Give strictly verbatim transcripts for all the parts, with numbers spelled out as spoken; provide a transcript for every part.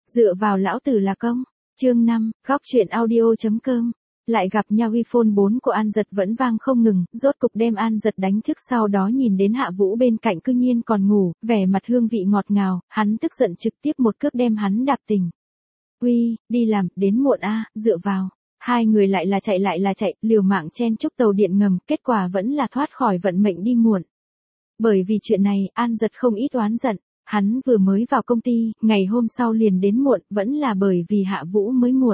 Dựa vào lão tử là công. Chương năm, góc truyện audio.com. Lại gặp nhau. iPhone bốn của An Dật vẫn vang không ngừng, rốt cục đem An Dật đánh thức, sau đó nhìn đến Hạ Vũ bên cạnh cư nhiên còn ngủ, vẻ mặt hương vị ngọt ngào, hắn tức giận trực tiếp một cước đem hắn đạp tỉnh. Uy, đi làm, đến muộn a, dựa vào. Hai người lại là chạy lại là chạy, liều mạng chen chúc tàu điện ngầm, kết quả vẫn là thoát khỏi vận mệnh đi muộn. Bởi vì chuyện này, An Dật không ít oán giận. Hắn vừa mới vào công ty, ngày hôm sau liền đến muộn, vẫn là bởi vì Hạ Vũ mới muộn.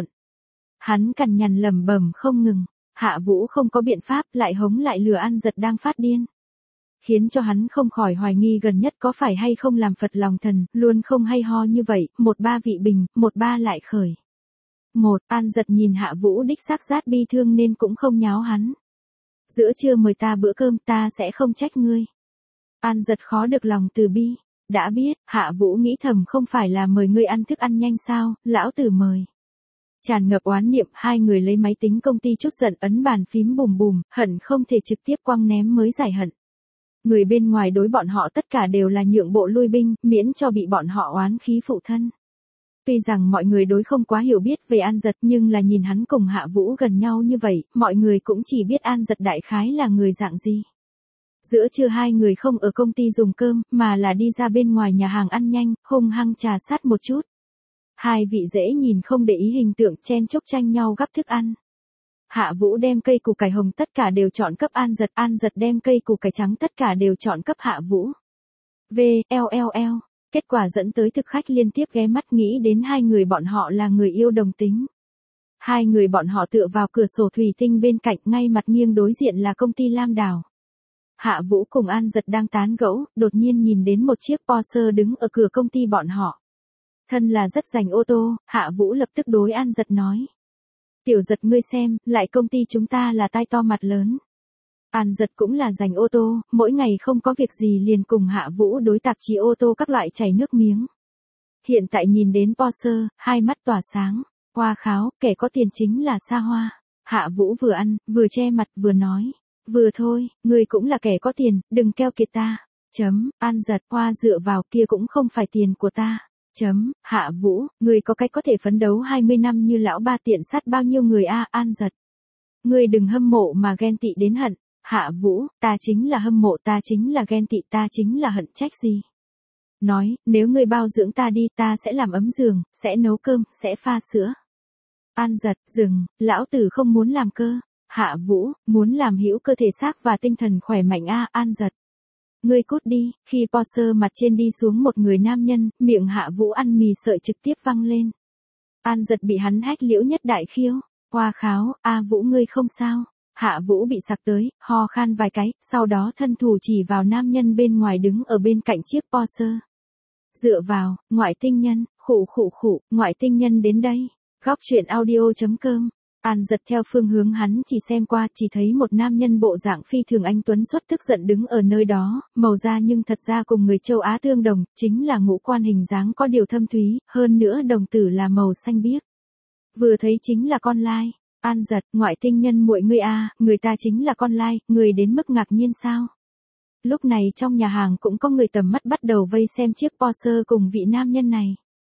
Hắn cằn nhằn lẩm bẩm không ngừng, Hạ Vũ không có biện pháp, lại hống lại lừa An Dật đang phát điên. Khiến cho hắn không khỏi hoài nghi gần nhất có phải hay không làm phật lòng thần, luôn không hay ho như vậy, một ba vị bình, một ba lại khởi. Một, An Dật nhìn Hạ Vũ đích xác rát bi thương nên cũng không nháo hắn. Giữa trưa mời ta bữa cơm, ta sẽ không trách ngươi. An Dật khó được lòng từ bi. Đã biết, Hạ Vũ nghĩ thầm không phải là mời ngươi ăn thức ăn nhanh sao, lão tử mời. Tràn ngập oán niệm, hai người lấy máy tính công ty chút giận ấn bàn phím bùm bùm, hận không thể trực tiếp quăng ném mới giải hận. Người bên ngoài đối bọn họ tất cả đều là nhượng bộ lui binh, miễn cho bị bọn họ oán khí phụ thân. Tuy rằng mọi người đối không quá hiểu biết về An Dật, nhưng là nhìn hắn cùng Hạ Vũ gần nhau như vậy, mọi người cũng chỉ biết An Dật đại khái là người dạng gì. Giữa trưa hai người không ở công ty dùng cơm, mà là đi ra bên ngoài nhà hàng ăn nhanh, hung hăng trà sát một chút. Hai vị dễ nhìn không để ý hình tượng chen chúc tranh nhau gắp thức ăn. Hạ Vũ đem cây củ cải hồng tất cả đều chọn cấp An Dật, An Dật đem cây củ cải trắng tất cả đều chọn cấp Hạ Vũ. V, L L L, kết quả dẫn tới thực khách liên tiếp ghé mắt nghĩ đến hai người bọn họ là người yêu đồng tính. Hai người bọn họ tựa vào cửa sổ thủy tinh bên cạnh, ngay mặt nghiêng đối diện là công ty Lam Đào. Hạ Vũ cùng An Dật đang tán gẫu, đột nhiên nhìn đến một chiếc Porsche đứng ở cửa công ty bọn họ. Thân là rất rành ô tô, Hạ Vũ lập tức đối An Dật nói. Tiểu Dật ngươi xem, lại công ty chúng ta là tai to mặt lớn. An Dật cũng là rành ô tô, mỗi ngày không có việc gì liền cùng Hạ Vũ đối tạp chí ô tô các loại chảy nước miếng. Hiện tại nhìn đến Porsche, hai mắt tỏa sáng, hoa kháo, kẻ có tiền chính là xa hoa. Hạ Vũ vừa ăn, vừa che mặt vừa nói. Vừa thôi, ngươi cũng là kẻ có tiền, đừng keo kiệt ta. Chấm, An Dật, hoa dựa vào kia cũng không phải tiền của ta. Chấm, Hạ Vũ, ngươi có cách có thể phấn đấu hai mươi năm như lão ba tiện sát bao nhiêu người a, An Dật. Ngươi đừng hâm mộ mà ghen tị đến hận. Hạ Vũ, ta chính là hâm mộ, ta chính là ghen tị, ta chính là hận, trách gì. Nói, nếu ngươi bao dưỡng ta đi, ta sẽ làm ấm giường, sẽ nấu cơm, sẽ pha sữa. An Dật, dừng, lão tử không muốn làm cơ. Hạ Vũ, muốn làm hữu cơ thể xác và tinh thần khỏe mạnh a, An Dật. Ngươi cút đi, khi Porsche mặt trên đi xuống một người nam nhân, miệng Hạ Vũ ăn mì sợi trực tiếp văng lên. An Dật bị hắn hét liễu nhất đại khiêu, hoa kháo, a Vũ ngươi không sao. Hạ Vũ bị sặc tới, ho khan vài cái, sau đó thân thủ chỉ vào nam nhân bên ngoài đứng ở bên cạnh chiếc Porsche. Dựa vào, ngoại tinh nhân, khụ khụ khụ, ngoại tinh nhân đến đây. Góc truyện audio.com. An Dật theo phương hướng hắn chỉ xem qua, chỉ thấy một nam nhân bộ dạng phi thường anh tuấn xuất tức giận đứng ở nơi đó, màu da nhưng thật ra cùng người châu Á tương đồng, chính là ngũ quan hình dáng có điều thâm thúy, hơn nữa đồng tử là màu xanh biếc. Vừa thấy chính là con lai. An Dật, ngoại tinh nhân muội ngươi a, người ta chính là con lai, người đến mức ngạc nhiên sao? Lúc này trong nhà hàng cũng có người tầm mắt bắt đầu vây xem chiếc Porsche cùng vị nam nhân này.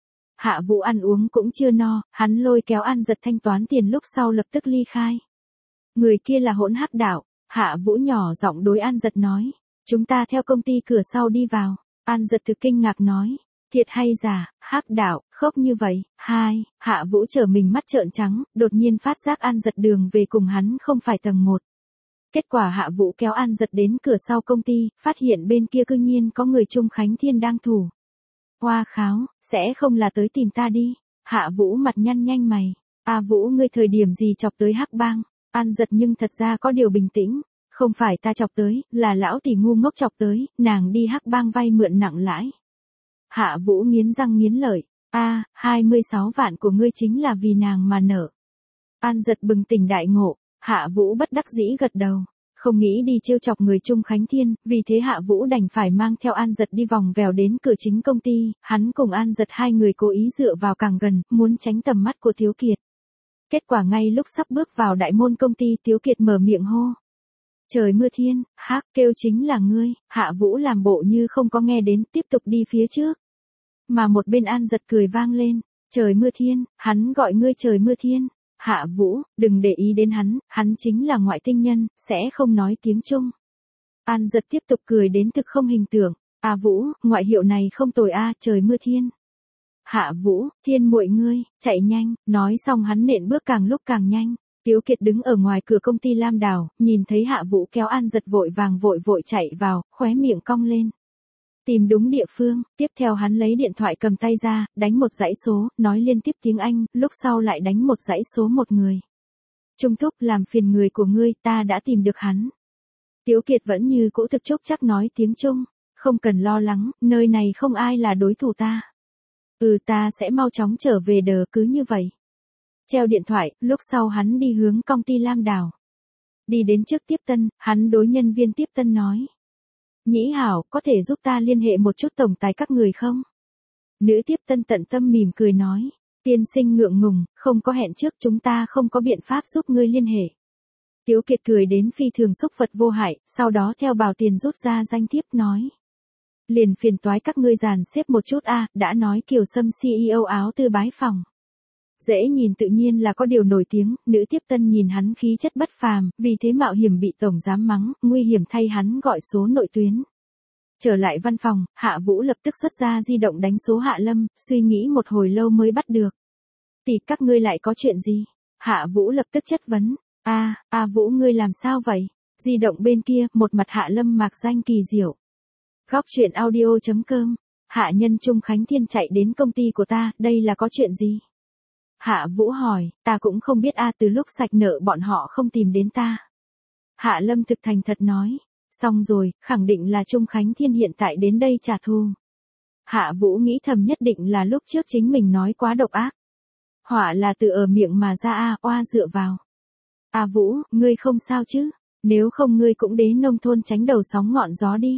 Hạ Vũ ăn uống cũng chưa no, hắn lôi kéo An Dật thanh toán tiền lúc sau lập tức ly khai. Người kia là hỗn hắc đạo, Hạ Vũ nhỏ giọng đối An Dật nói, chúng ta theo công ty cửa sau đi vào. An Dật thực kinh ngạc nói, thiệt hay giả, hắc đạo, khóc như vậy. Hai, Hạ Vũ trở mình mắt trợn trắng, đột nhiên phát giác An Dật đường về cùng hắn không phải tầng một. Kết quả Hạ Vũ kéo An Dật đến cửa sau công ty, phát hiện bên kia cư nhiên có người Trung Khánh Thiên đang thủ. Hoa kháo, sẽ không là tới tìm ta đi. Hạ Vũ mặt nhăn nhanh mày. A Vũ ngươi thời điểm gì chọc tới hắc bang? An Dật nhưng thật ra có điều bình tĩnh. Không phải ta chọc tới, là lão tỷ ngu ngốc chọc tới, nàng đi hắc bang vay mượn nặng lãi. Hạ Vũ nghiến răng nghiến lợi. A, hai mươi sáu vạn của ngươi chính là vì nàng mà nợ. An Dật bừng tỉnh đại ngộ. Hạ Vũ bất đắc dĩ gật đầu. Không nghĩ đi trêu chọc người Trung Khánh Thiên, vì thế Hạ Vũ đành phải mang theo An Dật đi vòng vèo đến cửa chính công ty, hắn cùng An Dật hai người cố ý dựa vào càng gần, muốn tránh tầm mắt của Tiếu Kiệt. Kết quả ngay lúc sắp bước vào đại môn công ty, Tiếu Kiệt mở miệng hô. Trời mưa thiên, hắc, kêu chính là ngươi. Hạ Vũ làm bộ như không có nghe đến, tiếp tục đi phía trước. Mà một bên An Dật cười vang lên, Trời Mưa Thiên, hắn gọi ngươi Trời Mưa Thiên. Hạ Vũ, đừng để ý đến hắn, hắn chính là ngoại tinh nhân, sẽ không nói tiếng Trung. An Giật tiếp tục cười đến thực không hình tượng. A Vũ, ngoại hiệu này không tồi a, Trời Mưa Thiên. Hạ Vũ, Thiên muội ngươi, chạy nhanh, nói xong hắn nện bước càng lúc càng nhanh. Tiếu Kiệt đứng ở ngoài cửa công ty Lam Đào, nhìn thấy Hạ Vũ kéo An Giật vội vàng vội vội chạy vào, khóe miệng cong lên. Tìm đúng địa phương, tiếp theo hắn lấy điện thoại cầm tay ra, đánh một dãy số, nói liên tiếp tiếng Anh, lúc sau lại đánh một dãy số một người. Trung Thúc, làm phiền người của ngươi, ta đã tìm được hắn. Tiếu Kiệt vẫn như cũ thực chốc chắc nói tiếng Trung, không cần lo lắng, nơi này không ai là đối thủ ta. Ừ, ta sẽ mau chóng trở về đờ, cứ như vậy. Treo điện thoại, lúc sau hắn đi hướng công ty Lam Đào. Đi đến trước tiếp tân, hắn đối nhân viên tiếp tân nói. Nhĩ hảo, có thể giúp ta liên hệ một chút tổng tài các người không? Nữ tiếp tân tận tâm mỉm cười nói. Tiên sinh ngượng ngùng, không có hẹn trước, chúng ta không có biện pháp giúp ngươi liên hệ. Tiếu Kiệt cười đến phi thường xúc vật vô hại, sau đó theo bào tiền rút ra danh thiếp nói. Liền phiền toái các ngươi dàn xếp một chút a, đã nói Kiều Sâm xê e ô áo tư bái phòng. Dễ nhìn tự nhiên là có điều nổi tiếng, nữ tiếp tân nhìn hắn khí chất bất phàm, vì thế mạo hiểm bị tổng giám mắng, nguy hiểm thay hắn gọi số nội tuyến. Trở lại văn phòng, Hạ Vũ lập tức xuất ra di động đánh số Hạ Lâm, suy nghĩ một hồi lâu mới bắt được. Tỷ, các ngươi lại có chuyện gì? Hạ Vũ lập tức chất vấn. A, A Vũ ngươi làm sao vậy? Di động bên kia, một mặt Hạ Lâm mạc danh kỳ diệu. Góc truyện audio chấm com. Hạ nhân Trung Khánh Thiên chạy đến công ty của ta, đây là có chuyện gì? Hạ Vũ hỏi, ta cũng không biết a, từ lúc sạch nợ bọn họ không tìm đến ta. Hạ Lâm thực thành thật nói, xong rồi, khẳng định là Trung Khánh Thiên hiện tại đến đây trả thù. Hạ Vũ nghĩ thầm nhất định là lúc trước chính mình nói quá độc ác. Họa là từ ở miệng mà ra a, oa dựa vào. A Vũ, ngươi không sao chứ? Nếu không ngươi cũng đến nông thôn tránh đầu sóng ngọn gió đi.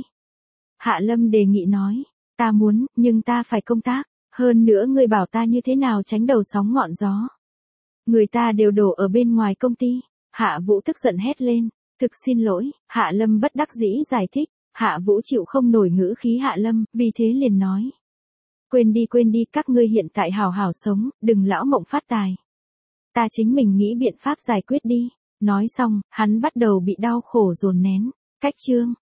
Hạ Lâm đề nghị nói, ta muốn, nhưng ta phải công tác. Hơn nữa ngươi bảo ta như thế nào tránh đầu sóng ngọn gió. Người ta đều đổ ở bên ngoài công ty. Hạ Vũ tức giận hét lên. Thực xin lỗi, Hạ Lâm bất đắc dĩ giải thích. Hạ Vũ chịu không nổi ngữ khí Hạ Lâm, vì thế liền nói. Quên đi quên đi, các ngươi hiện tại hào hào sống, đừng lão mộng phát tài. Ta chính mình nghĩ biện pháp giải quyết đi. Nói xong, hắn bắt đầu bị đau khổ dồn nén. Cách chương.